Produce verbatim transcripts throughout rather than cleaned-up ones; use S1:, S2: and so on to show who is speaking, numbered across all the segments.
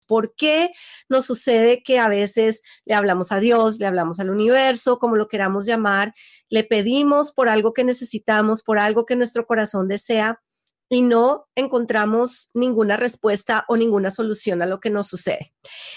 S1: ¿Por qué nos sucede que a veces le hablamos a Dios, le hablamos al universo, como lo queramos llamar, le pedimos por algo que necesitamos, por algo que nuestro corazón desea y no encontramos ninguna respuesta o ninguna solución a lo que nos sucede?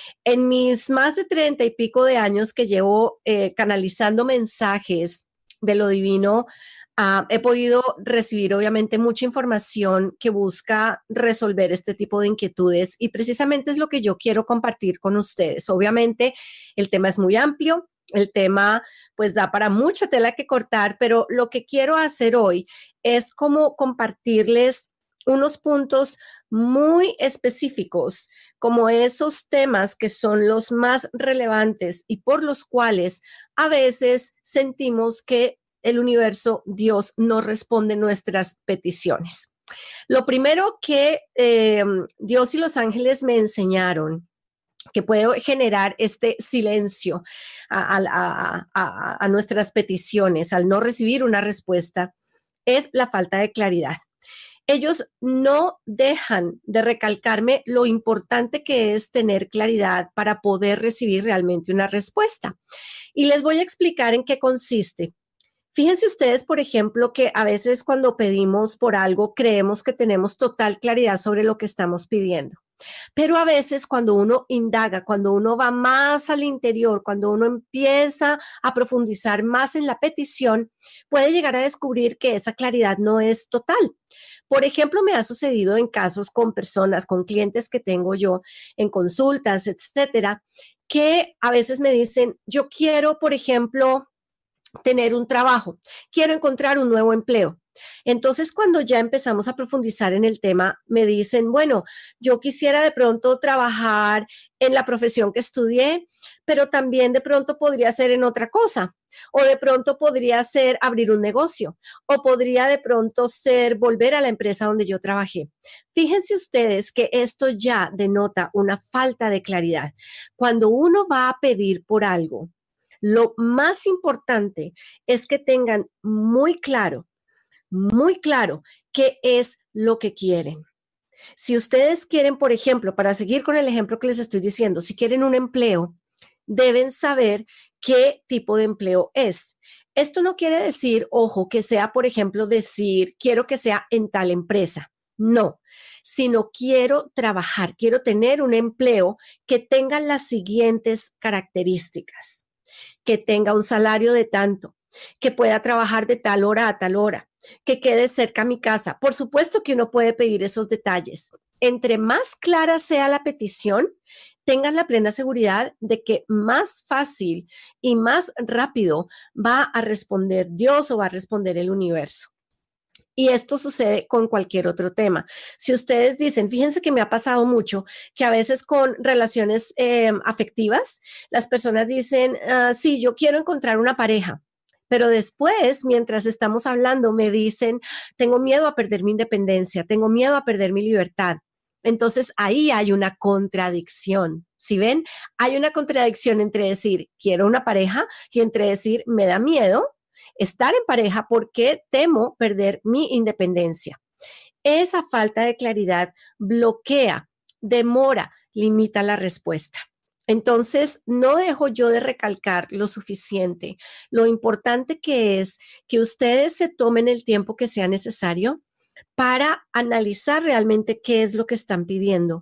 S1: En mis más de treinta y pico de años que llevo eh, canalizando mensajes de lo divino, uh, he podido recibir obviamente mucha información que busca resolver este tipo de inquietudes y precisamente es lo que yo quiero compartir con ustedes. Obviamente el tema es muy amplio, el tema pues da para mucha tela que cortar, pero lo que quiero hacer hoy es como compartirles unos puntos muy específicos, como esos temas que son los más relevantes y por los cuales a veces sentimos que el universo, Dios, no responde nuestras peticiones. Lo primero que eh, Dios y los ángeles me enseñaron que puede generar este silencio a, a, a, a nuestras peticiones al no recibir una respuesta es la falta de claridad. Ellos no dejan de recalcarme lo importante que es tener claridad para poder recibir realmente una respuesta. Y les voy a explicar en qué consiste. Fíjense ustedes, por ejemplo, que a veces cuando pedimos por algo creemos que tenemos total claridad sobre lo que estamos pidiendo. Pero a veces cuando uno indaga, cuando uno va más al interior, cuando uno empieza a profundizar más en la petición, puede llegar a descubrir que esa claridad no es total. Por ejemplo, me ha sucedido en casos con personas, con clientes que tengo yo en consultas, etcétera, que a veces me dicen, yo quiero, por ejemplo, tener un trabajo, quiero encontrar un nuevo empleo. Entonces, cuando ya empezamos a profundizar en el tema, me dicen, bueno, yo quisiera de pronto trabajar en la profesión que estudié, pero también de pronto podría ser en otra cosa, o de pronto podría ser abrir un negocio, o podría de pronto ser volver a la empresa donde yo trabajé. Fíjense ustedes que esto ya denota una falta de claridad. Cuando uno va a pedir por algo, lo más importante es que tengan muy claro, muy claro qué es lo que quieren. Si ustedes quieren, por ejemplo, para seguir con el ejemplo que les estoy diciendo, si quieren un empleo, deben saber qué tipo de empleo es. Esto no quiere decir, ojo, que sea, por ejemplo, decir, quiero que sea en tal empresa. No, sino quiero trabajar, quiero tener un empleo que tenga las siguientes características. Que tenga un salario de tanto, que pueda trabajar de tal hora a tal hora, que quede cerca a mi casa. Por supuesto que uno puede pedir esos detalles. Entre más clara sea la petición, tengan la plena seguridad de que más fácil y más rápido va a responder Dios o va a responder el universo. Y esto sucede con cualquier otro tema. Si ustedes dicen, fíjense que me ha pasado mucho, que a veces con relaciones eh, afectivas, las personas dicen, ah, sí, yo quiero encontrar una pareja. Pero después, mientras estamos hablando, me dicen, tengo miedo a perder mi independencia, tengo miedo a perder mi libertad. Entonces, ahí hay una contradicción. ¿Sí ven? Hay una contradicción entre decir, quiero una pareja y entre decir, me da miedo estar en pareja porque temo perder mi independencia. Esa falta de claridad bloquea, demora, limita la respuesta. Entonces, no dejo yo de recalcar lo suficiente, lo importante que es que ustedes se tomen el tiempo que sea necesario para analizar realmente qué es lo que están pidiendo,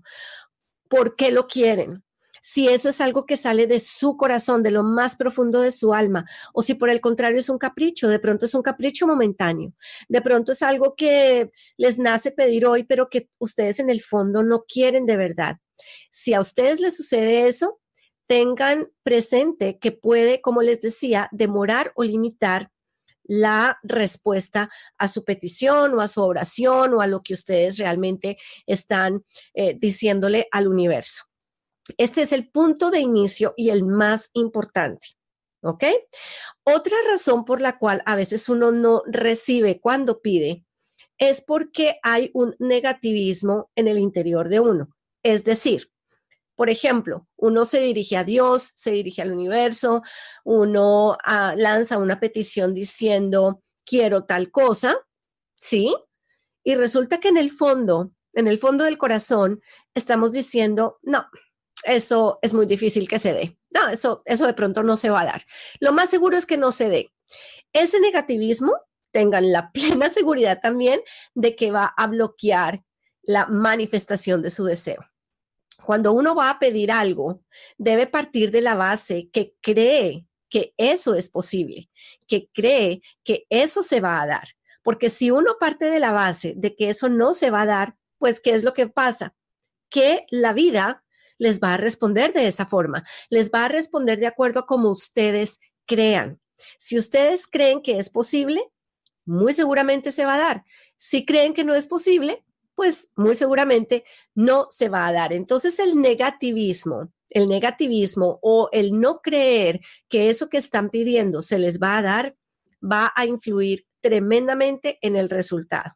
S1: por qué lo quieren. Si eso es algo que sale de su corazón, de lo más profundo de su alma, o si por el contrario es un capricho, de pronto es un capricho momentáneo, de pronto es algo que les nace pedir hoy, pero que ustedes en el fondo no quieren de verdad. Si a ustedes les sucede eso, tengan presente que puede, como les decía, demorar o limitar la respuesta a su petición o a su oración o a lo que ustedes realmente están eh, diciéndole al universo. Este es el punto de inicio y el más importante, ¿ok? Otra razón por la cual a veces uno no recibe cuando pide es porque hay un negativismo en el interior de uno. Es decir, por ejemplo, uno se dirige a Dios, se dirige al universo, uno uh, lanza una petición diciendo, quiero tal cosa, ¿sí? Y resulta que en el fondo, en el fondo del corazón, estamos diciendo, no, eso es muy difícil que se dé. No, eso, eso de pronto no se va a dar. Lo más seguro es que no se dé. Ese negativismo, tengan la plena seguridad también de que va a bloquear la manifestación de su deseo. Cuando uno va a pedir algo, debe partir de la base que cree que eso es posible, que cree que eso se va a dar. Porque si uno parte de la base de que eso no se va a dar, pues ¿qué es lo que pasa? Que la vida les va a responder de esa forma, les va a responder de acuerdo a como ustedes crean. Si ustedes creen que es posible, muy seguramente se va a dar. Si creen que no es posible, pues muy seguramente no se va a dar. Entonces el negativismo, el negativismo o el no creer que eso que están pidiendo se les va a dar, va a influir tremendamente en el resultado.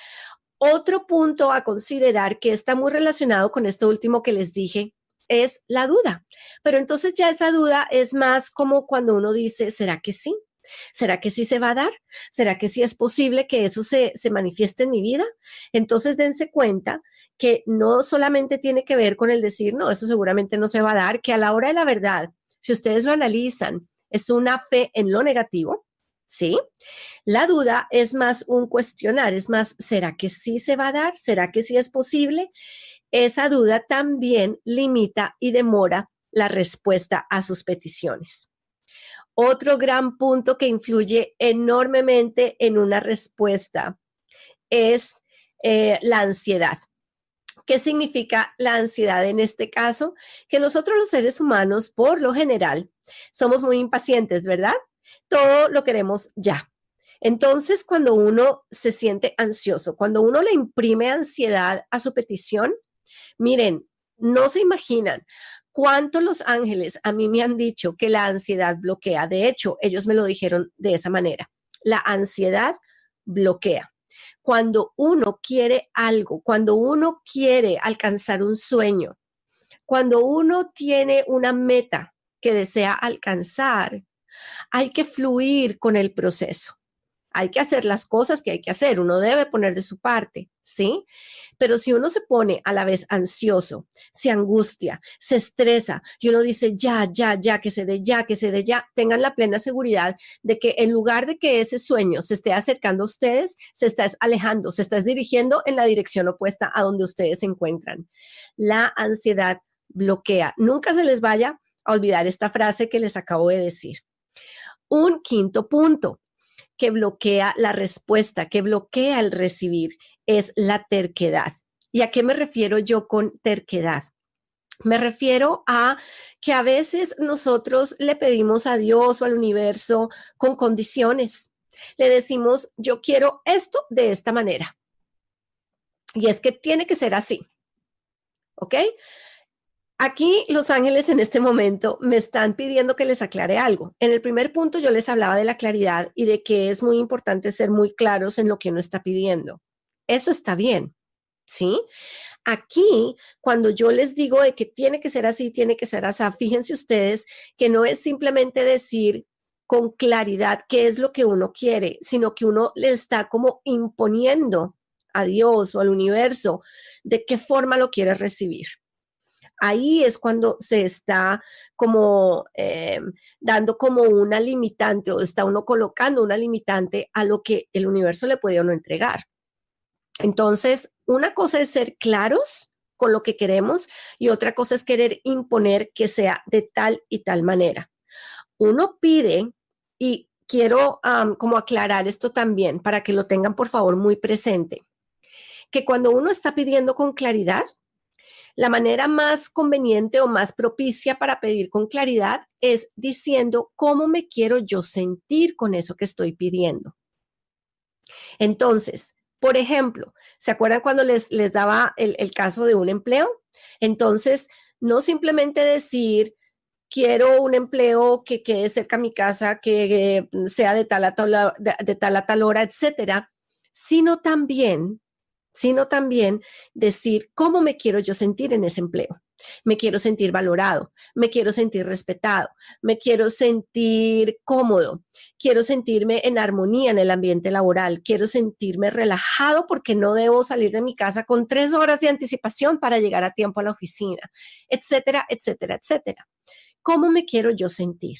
S1: Otro punto a considerar que está muy relacionado con esto último que les dije es la duda. Pero entonces ya esa duda es más como cuando uno dice, ¿será que sí? ¿Será que sí se va a dar? ¿Será que sí es posible que eso se, se manifieste en mi vida? Entonces dense cuenta que no solamente tiene que ver con el decir, no, eso seguramente no se va a dar, que a la hora de la verdad, si ustedes lo analizan, es una fe en lo negativo, ¿sí? La duda es más un cuestionar, es más, ¿será que sí se va a dar? ¿Será que sí es posible? Esa duda también limita y demora la respuesta a sus peticiones. Otro gran punto que influye enormemente en una respuesta es eh, la ansiedad. ¿Qué significa la ansiedad en este caso? Que nosotros los seres humanos, por lo general, somos muy impacientes, ¿verdad? Todo lo queremos ya. Entonces, cuando uno se siente ansioso, cuando uno le imprime ansiedad a su petición, miren, no se imaginan cuánto los ángeles a mí me han dicho que la ansiedad bloquea. De hecho, ellos me lo dijeron de esa manera. La ansiedad bloquea. Cuando uno quiere algo, cuando uno quiere alcanzar un sueño, cuando uno tiene una meta que desea alcanzar, hay que fluir con el proceso. Hay que hacer las cosas que hay que hacer, uno debe poner de su parte, ¿sí? Pero si uno se pone a la vez ansioso, se angustia, se estresa y uno dice ya, ya, ya, que se dé ya, que se dé ya, tengan la plena seguridad de que en lugar de que ese sueño se esté acercando a ustedes, se está alejando, se está dirigiendo en la dirección opuesta a donde ustedes se encuentran. La ansiedad bloquea. Nunca se les vaya a olvidar esta frase que les acabo de decir. Un quinto punto que bloquea la respuesta, que bloquea el recibir, es la terquedad. ¿Y a qué me refiero yo con terquedad? Me refiero a que a veces nosotros le pedimos a Dios o al universo con condiciones. Le decimos, yo quiero esto de esta manera. Y es que tiene que ser así. ¿Ok? Aquí los ángeles en este momento me están pidiendo que les aclare algo. En el primer punto yo les hablaba de la claridad y de que es muy importante ser muy claros en lo que uno está pidiendo. Eso está bien, ¿sí? Aquí, cuando yo les digo de que tiene que ser así, tiene que ser así, fíjense ustedes que no es simplemente decir con claridad qué es lo que uno quiere, sino que uno le está como imponiendo a Dios o al universo de qué forma lo quiere recibir. Ahí es cuando se está como eh, dando como una limitante o está uno colocando una limitante a lo que el universo le puede o no entregar. Entonces, una cosa es ser claros con lo que queremos y otra cosa es querer imponer que sea de tal y tal manera. Uno pide, y quiero um, como aclarar esto también para que lo tengan por favor muy presente, que cuando uno está pidiendo con claridad, la manera más conveniente o más propicia para pedir con claridad es diciendo cómo me quiero yo sentir con eso que estoy pidiendo. Entonces, por ejemplo, ¿se acuerdan cuando les, les daba el, el caso de un empleo? Entonces, no simplemente decir, quiero un empleo que quede cerca a mi casa, que eh, sea de tal a tal, de, de tal a tal hora, etcétera, sino también sino también decir cómo me quiero yo sentir en ese empleo. Me quiero sentir valorado, me quiero sentir respetado, me quiero sentir cómodo, quiero sentirme en armonía en el ambiente laboral, quiero sentirme relajado porque no debo salir de mi casa con tres horas de anticipación para llegar a tiempo a la oficina, etcétera, etcétera, etcétera. ¿Cómo me quiero yo sentir?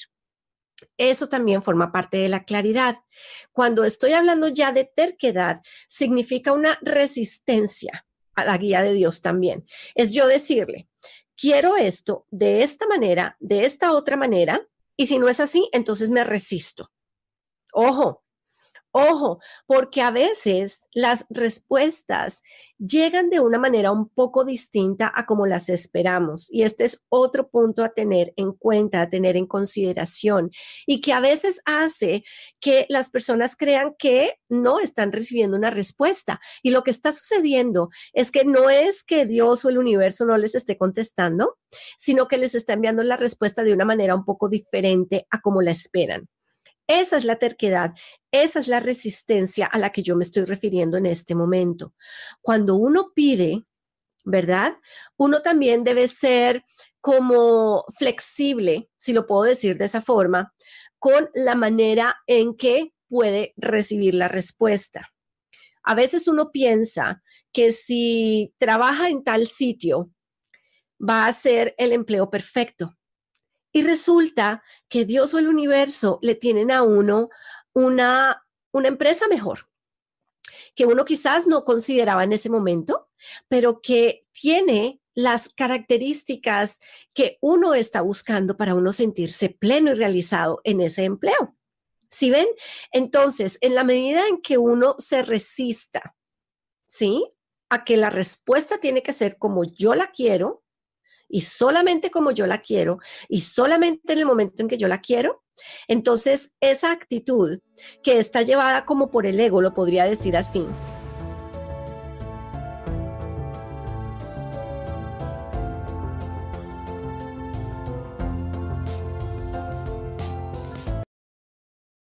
S1: Eso también forma parte de la claridad. Cuando estoy hablando ya de terquedad, significa una resistencia a la guía de Dios también. Es yo decirle, quiero esto de esta manera, de esta otra manera, y si no es así, entonces me resisto. Ojo, ojo, porque a veces las respuestas llegan de una manera un poco distinta a como las esperamos. Y este es otro punto a tener en cuenta, a tener en consideración, y que a veces hace que las personas crean que no están recibiendo una respuesta. Y lo que está sucediendo es que no es que Dios o el universo no les esté contestando, sino que les está enviando la respuesta de una manera un poco diferente a como la esperan. Esa es la terquedad, esa es la resistencia a la que yo me estoy refiriendo en este momento. Cuando uno pide, ¿verdad? Uno también debe ser como flexible, si lo puedo decir de esa forma, con la manera en que puede recibir la respuesta. A veces uno piensa que si trabaja en tal sitio, va a ser el empleo perfecto. Y resulta que Dios o el universo le tienen a uno una, una empresa mejor, que uno quizás no consideraba en ese momento, pero que tiene las características que uno está buscando para uno sentirse pleno y realizado en ese empleo. ¿Sí ven? Entonces, en la medida en que uno se resista, ¿sí? A que la respuesta tiene que ser como yo la quiero, y solamente como yo la quiero y solamente en el momento en que yo la quiero, entonces esa actitud que está llevada como por el ego, lo podría decir así,